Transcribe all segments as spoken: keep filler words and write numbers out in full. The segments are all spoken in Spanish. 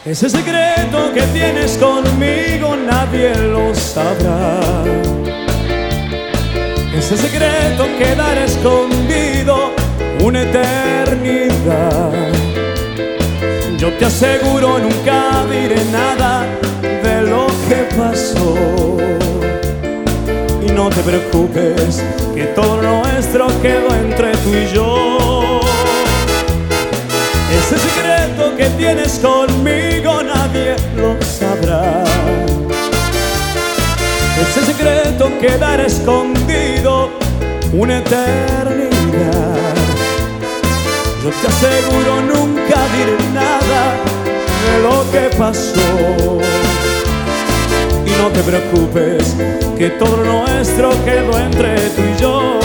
Ese secreto que tienes conmigo nadie lo sabrá. Ese secreto quedará escondido una eternidad. Yo te aseguro nunca diré nada de lo que pasó. Y no te preocupes que todo nuestro quedó entre tú y yo. Ese secreto que tienes conmigo nadie lo sabrá. Ese secreto quedará escondido una eternidad. Yo te aseguro nunca diré nada de lo que pasó. Y no te preocupes que todo nuestro quedó entre tú y yo.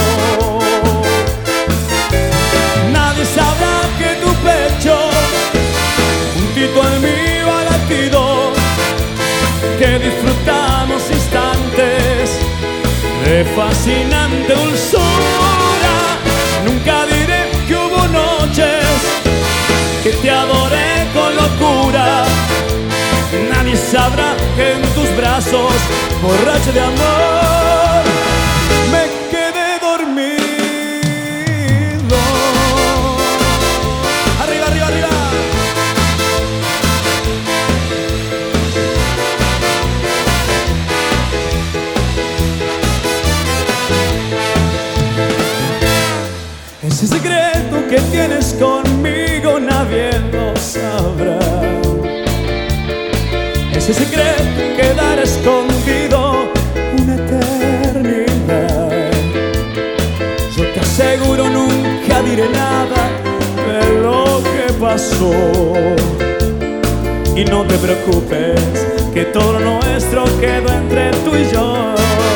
Nadie sabrá que tu pecho juntito al mío ha latido, que disfrutamos instantes de fascinante dulzura. Nunca diré que hubo noches que te adoré con locura. Nadie sabrá que en tus brazos, borracho de amor, me quedé dormido. Arriba, arriba, arriba. Ese secreto que tienes conmigo nadie lo sabrá. Ese secreto quedará escondido una eternidad. Yo te aseguro nunca diré nada de lo que pasó. Y no te preocupes que todo nuestro quedó entre tú y yo.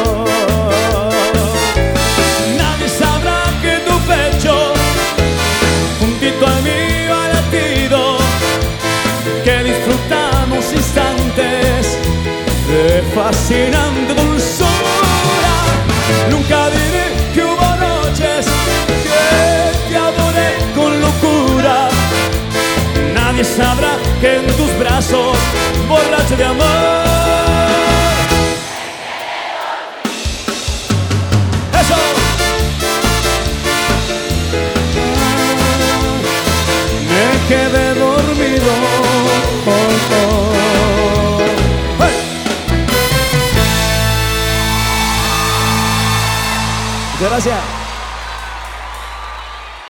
Nadie sabrá que tu pecho juntito al mío ha latido, que disfrutamos instantes de fascinante dulzura. Nunca diré que hubo noches que te adoré con locura. Nadie sabrá que en tus brazos, borracho de amor, ¡eso! Me quedé dormido. Oh, oh. ¡Hey! Muchas gracias.